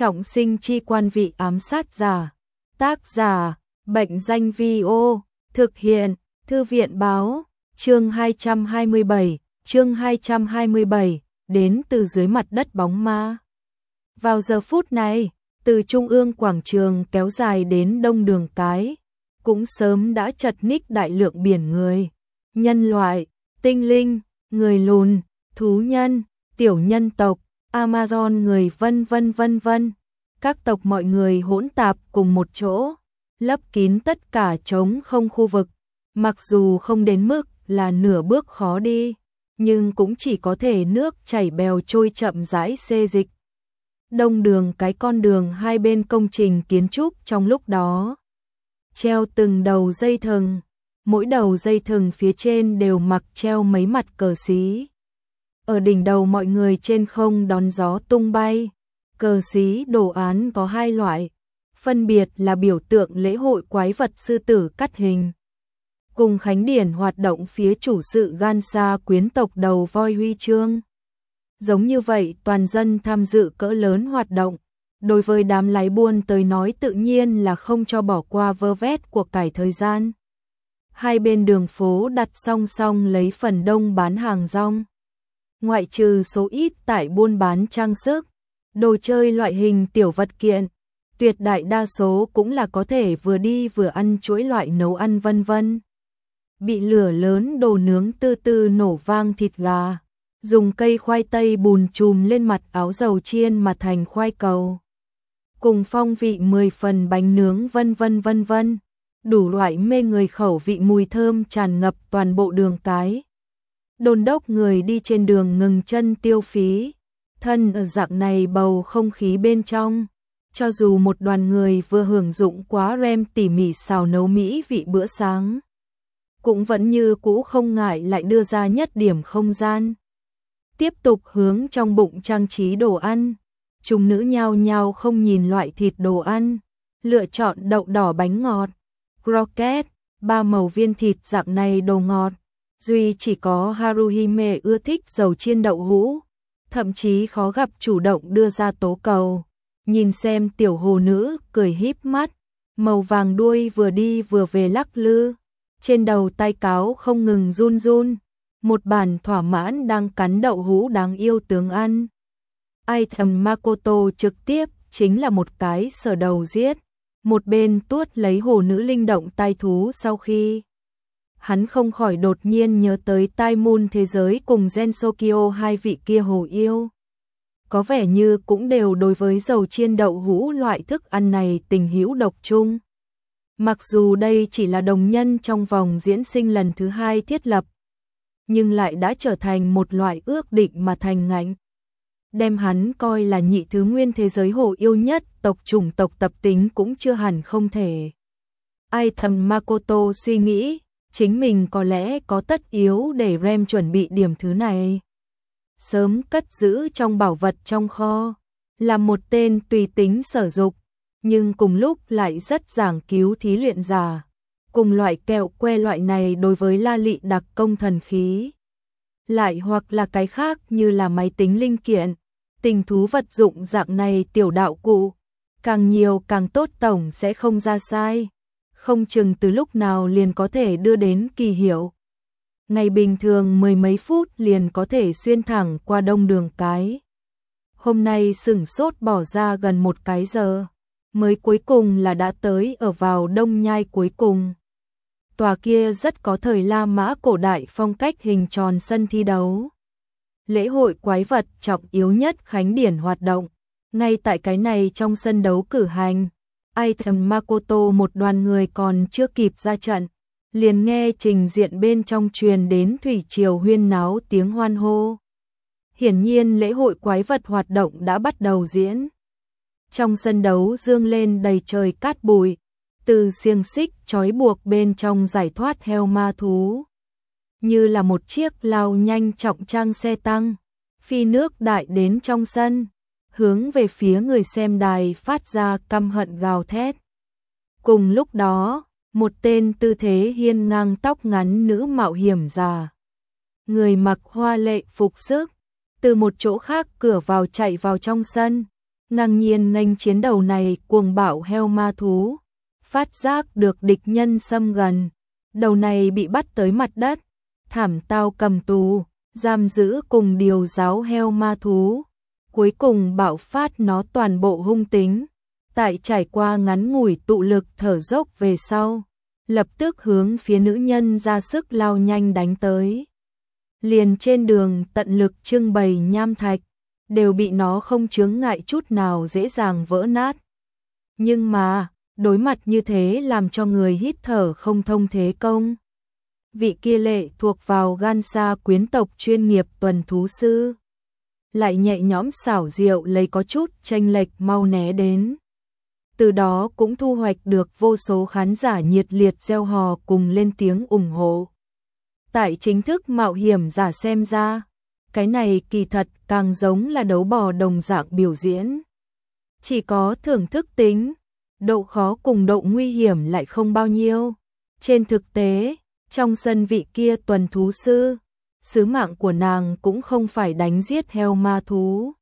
Trọng sinh chi quan vị ám sát giả. Tác giả, Bệnh danh Vi-ô, thực hiện, Thư viện báo, chương 227, đến từ dưới mặt đất bóng ma. Vào giờ phút này, từ trung ương quảng trường kéo dài đến đông đường cái, cũng sớm đã chật ních đại lượng biển người, nhân loại, tinh linh, người lùn, thú nhân, tiểu nhân tộc, Amazon người vân vân. Các tộc mọi người hỗn tạp cùng một chỗ, lấp kín tất cả trống không khu vực, mặc dù không đến mức là nửa bước khó đi, nhưng cũng chỉ có thể nước chảy bèo trôi chậm rãi xê dịch. Đông đường cái con đường hai bên công trình kiến trúc trong lúc đó treo từng đầu dây thừng, mỗi đầu dây thừng phía trên đều mặc treo mấy mặt cờ xí. Ở đỉnh đầu mọi người trên không đón gió tung bay. Cờ xí đồ án có hai loại, phân biệt là biểu tượng lễ hội quái vật sư tử cắt hình, cùng khánh điển hoạt động phía chủ sự Gansa quyến tộc đầu voi huy chương. Giống như vậy toàn dân tham dự cỡ lớn hoạt động, đối với đám lái buôn tới nói tự nhiên là không cho bỏ qua vơ vét của cải thời gian. Hai bên đường phố đặt song song lấy phần đông bán hàng rong, ngoại trừ số ít tại buôn bán trang sức, đồ chơi loại hình tiểu vật kiện, tuyệt đại đa số cũng là có thể vừa đi vừa ăn chuỗi loại nấu ăn vân vân. Bị lửa lớn đồ nướng từ từ nổ vang thịt gà, dùng cây khoai tây bùn chùm lên mặt áo dầu chiên mà thành khoai cầu, cùng phong vị 10 phần bánh nướng vân vân. Đủ loại mê người khẩu vị mùi thơm tràn ngập toàn bộ đường cái. Đôn đốc người đi trên đường ngừng chân tiêu phí. Thân ở dạng này bầu không khí bên trong, cho dù một đoàn người vừa hưởng dụng quá rem tỉ mỉ xào nấu mỹ vị bữa sáng, cũng vẫn như cũ không ngại lại đưa ra nhất điểm không gian. Tiếp tục hướng trong bụng trang trí đồ ăn, chúng nữ nhao nhao không nhìn loại thịt đồ ăn, lựa chọn đậu đỏ bánh ngọt, croquette, ba màu viên thịt dạng này đồ ngọt. Duy chỉ có Haruhime ưa thích dầu chiên đậu hũ, thậm chí khó gặp chủ động đưa ra tố cầu. Nhìn xem tiểu hồ nữ cười híp mắt, màu vàng đuôi vừa đi vừa về lắc lư, trên đầu tay cáo không ngừng run run, một bản thỏa mãn đang cắn đậu hũ đáng yêu tướng ăn. Item Makoto trực tiếp chính là một cái sờ đầu giết, một bên tuốt lấy hồ nữ linh động tai thú. Sau khi hắn không khỏi đột nhiên nhớ tới Tai Moon thế giới cùng Gensokyo, hai vị kia hồ yêu, có vẻ như cũng đều đối với dầu chiên đậu hũ loại thức ăn này tình hữu độc chung. Mặc dù đây chỉ là đồng nhân trong vòng diễn sinh lần thứ 2 thiết lập, nhưng lại đã trở thành một loại ước định mà thành ngạnh. Đem hắn coi là nhị thứ nguyên thế giới hồ yêu nhất tộc chủng tộc tập tính cũng chưa hẳn không thể. Item Makoto suy nghĩ, chính mình có lẽ có tất yếu để Rem chuẩn bị điểm thứ này, sớm cất giữ trong bảo vật trong kho, là một tên tùy tính sở dục, nhưng cùng lúc lại rất giảng cứu thí luyện giả. Cùng loại kẹo que loại này đối với la lị đặc công thần khí, lại hoặc là cái khác như là máy tính linh kiện, tình thú vật dụng dạng này tiểu đạo cụ, càng nhiều càng tốt, tổng sẽ không ra sai, không chừng từ lúc nào liền có thể đưa đến kỳ hiệu. Ngày bình thường mười mấy phút liền có thể xuyên thẳng qua đông đường cái. Hôm nay sửng sốt bỏ ra gần một cái giờ, mới cuối cùng là đã tới ở vào đông nhai cuối cùng. Tòa kia rất có thời La Mã cổ đại phong cách hình tròn sân thi đấu. Lễ hội quái vật trọng yếu nhất khánh điển hoạt động, ngay tại cái này trong sân đấu cử hành. Item Makoto một đoàn người còn chưa kịp ra trận, liền nghe trình diện bên trong truyền đến thủy triều huyên náo tiếng hoan hô. Hiển nhiên lễ hội quái vật hoạt động đã bắt đầu diễn. Trong sân đấu dương lên đầy trời cát bụi, từ xiềng xích trói buộc bên trong giải thoát heo ma thú, như là một chiếc lao nhanh trọng trang xe tăng, phi nước đại đến trong sân, hướng về phía người xem đài phát ra căm hận gào thét. Cùng lúc đó, một tên tư thế hiên ngang tóc ngắn nữ mạo hiểm già, người mặc hoa lệ phục sức, từ một chỗ khác cửa vào chạy vào trong sân, ngang nhiên nghênh chiến đầu này cuồng bạo heo ma thú, phát giác được địch nhân xâm gần, đầu này bị bắt tới mặt đất, thảm tao cầm tù, giam giữ cùng điều giáo heo ma thú, cuối cùng bạo phát nó toàn bộ hung tính, tại trải qua ngắn ngủi tụ lực thở dốc về sau, lập tức hướng phía nữ nhân ra sức lao nhanh đánh tới. Liền trên đường tận lực trưng bày nham thạch, đều bị nó không chướng ngại chút nào dễ dàng vỡ nát. Nhưng mà, đối mặt như thế làm cho người hít thở không thông thế công. Vị kia lệ thuộc vào gan sa quyến tộc chuyên nghiệp tuần thú sư, lại nhẹ nhõm xảo diệu lấy có chút chênh lệch mau né đến. Từ đó cũng thu hoạch được vô số khán giả nhiệt liệt reo hò cùng lên tiếng ủng hộ. Tại chính thức mạo hiểm giả xem ra, cái này kỳ thật càng giống là đấu bò đồng dạng biểu diễn. Chỉ có thưởng thức tính, độ khó cùng độ nguy hiểm lại không bao nhiêu. Trên thực tế, trong sân vị kia tuần thú sư, sứ mạng của nàng cũng không phải đánh giết heo ma thú,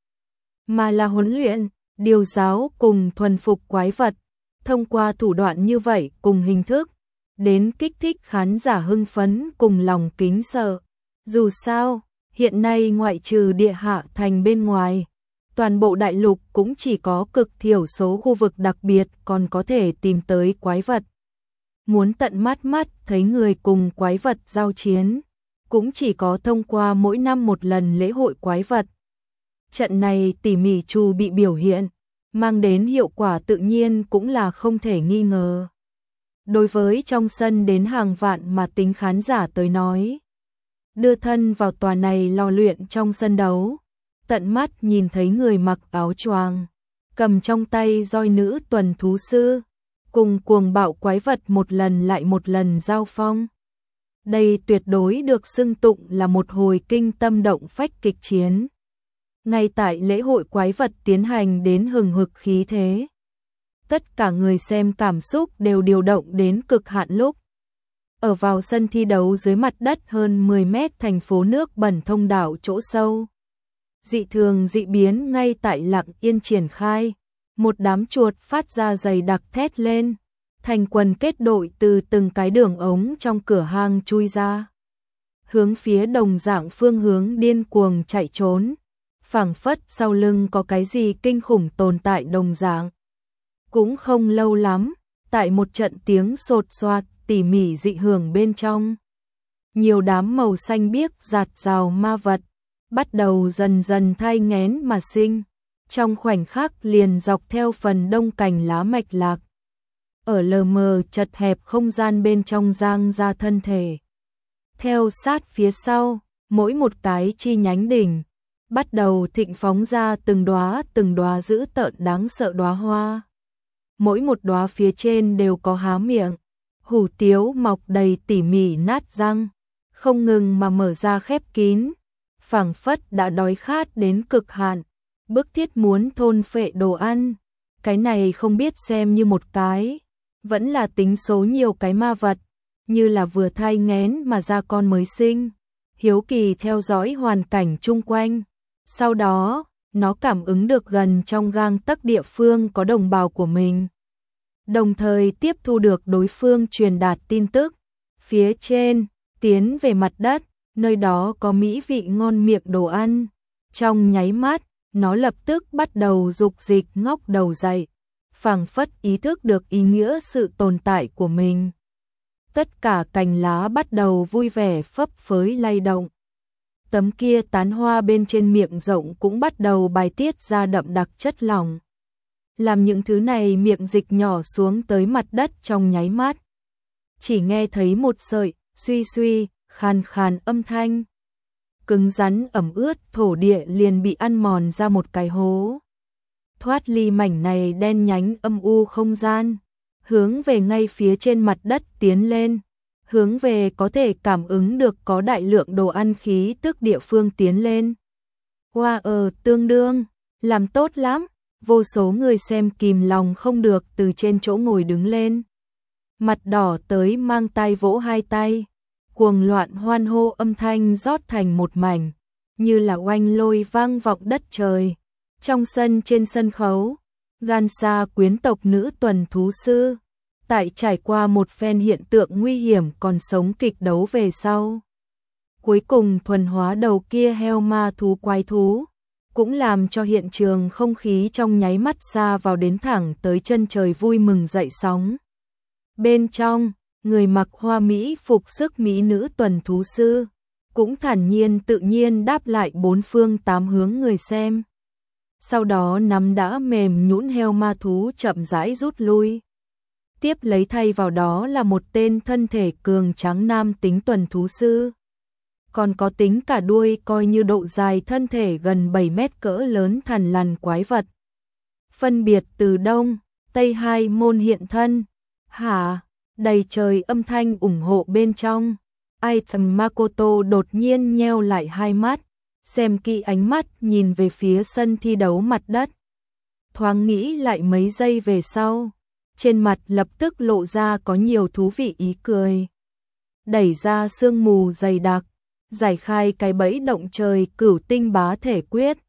mà là huấn luyện, điều giáo cùng thuần phục quái vật, thông qua thủ đoạn như vậy cùng hình thức, đến kích thích khán giả hưng phấn cùng lòng kính sợ. Dù sao, hiện nay ngoại trừ địa hạ thành bên ngoài, toàn bộ đại lục cũng chỉ có cực thiểu số khu vực đặc biệt còn có thể tìm tới quái vật. Muốn tận mắt thấy người cùng quái vật giao chiến, cũng chỉ có thông qua mỗi năm một lần lễ hội quái vật. Trận này tỉ mỉ chu bị biểu hiện, mang đến hiệu quả tự nhiên cũng là không thể nghi ngờ. Đối với trong sân đến hàng vạn mà tính khán giả tới nói, đưa thân vào tòa này lò luyện trong sân đấu, tận mắt nhìn thấy người mặc áo choàng, cầm trong tay roi nữ tuần thú sư, cùng cuồng bạo quái vật một lần lại một lần giao phong. Đây tuyệt đối được xưng tụng là một hồi kinh tâm động phách kịch chiến. Ngay tại lễ hội quái vật tiến hành đến hừng hực khí thế, tất cả người xem cảm xúc đều điều động đến cực hạn lúc. Ở vào sân thi đấu dưới mặt đất hơn 10 mét thành phố nước bẩn thông đảo chỗ sâu, dị thường dị biến ngay tại lặng yên triển khai, một đám chuột phát ra dày đặc thét lên, thành quần kết đội từ từng cái đường ống trong cửa hang chui ra, hướng phía đồng dạng phương hướng điên cuồng chạy trốn, phảng phất sau lưng có cái gì kinh khủng tồn tại đồng dạng. Cũng không lâu lắm, tại một trận tiếng sột soạt tỉ mỉ dị hưởng bên trong, nhiều đám màu xanh biếc giạt rào ma vật bắt đầu dần dần thai nghén mà sinh, trong khoảnh khắc liền dọc theo phần đông cành lá mạch lạc, ở lờ mờ chật hẹp không gian bên trong giang ra thân thể. Theo sát phía sau, mỗi một cái chi nhánh đỉnh bắt đầu thịnh phóng ra từng đóa dữ tợn đáng sợ đóa hoa. Mỗi một đóa phía trên đều có há miệng, hủ tiếu mọc đầy tỉ mỉ nát răng, không ngừng mà mở ra khép kín, phảng phất đã đói khát đến cực hạn, bức thiết muốn thôn phệ đồ ăn. Cái này không biết xem như một cái, vẫn là tính số nhiều cái ma vật, như là vừa thai nghén mà ra con mới sinh, hiếu kỳ theo dõi hoàn cảnh chung quanh. Sau đó, nó cảm ứng được gần trong gang tấc địa phương có đồng bào của mình, đồng thời tiếp thu được đối phương truyền đạt tin tức. Phía trên, tiến về mặt đất, nơi đó có mỹ vị ngon miệng đồ ăn. Trong nháy mắt, nó lập tức bắt đầu dục dịch ngóc đầu dậy, phảng phất ý thức được ý nghĩa sự tồn tại của mình. Tất cả cành lá bắt đầu vui vẻ phấp phới lay động. Tấm kia tán hoa bên trên miệng rộng cũng bắt đầu bài tiết ra đậm đặc chất lỏng. Làm những thứ này miệng dịch nhỏ xuống tới mặt đất trong nháy mắt. Chỉ nghe thấy một sợi, suy suy, khàn khàn âm thanh. Cứng rắn ẩm ướt thổ địa liền bị ăn mòn ra một cái hố. Thoát ly mảnh này đen nhánh âm u không gian, hướng về ngay phía trên mặt đất tiến lên, hướng về có thể cảm ứng được có đại lượng đồ ăn khí tức địa phương tiến lên. Wow, tương đương, làm tốt lắm, vô số người xem kìm lòng không được từ trên chỗ ngồi đứng lên. Mặt đỏ tới mang tay vỗ hai tay, cuồng loạn hoan hô âm thanh rót thành một mảnh, như là oanh lôi vang vọng đất trời. Trong sân trên sân khấu, Gansa quyến tộc nữ tuần thú sư, tại trải qua một phen hiện tượng nguy hiểm còn sống kịch đấu về sau. Cuối cùng thuần hóa đầu kia heo ma thú quái thú, cũng làm cho hiện trường không khí trong nháy mắt xa vào đến thẳng tới chân trời vui mừng dậy sóng. Bên trong, người mặc hoa mỹ phục sức mỹ nữ tuần thú sư, cũng thản nhiên tự nhiên đáp lại bốn phương tám hướng người xem. Sau đó nắm đã mềm nhũn heo ma thú chậm rãi rút lui. Tiếp lấy thay vào đó là một tên thân thể cường tráng nam tính tuần thú sư. Còn có tính cả đuôi coi như độ dài thân thể gần 7 mét cỡ lớn thằn lằn quái vật. Phân biệt từ đông, tây hai môn hiện thân. Hả, đầy trời âm thanh ủng hộ bên trong. Item Makoto đột nhiên nheo lại hai mắt, xem kỹ ánh mắt nhìn về phía sân thi đấu mặt đất. Thoáng nghĩ lại mấy giây về sau, trên mặt lập tức lộ ra có nhiều thú vị ý cười. Đẩy ra sương mù dày đặc, giải khai cái bẫy động trời cửu tinh bá thể quyết,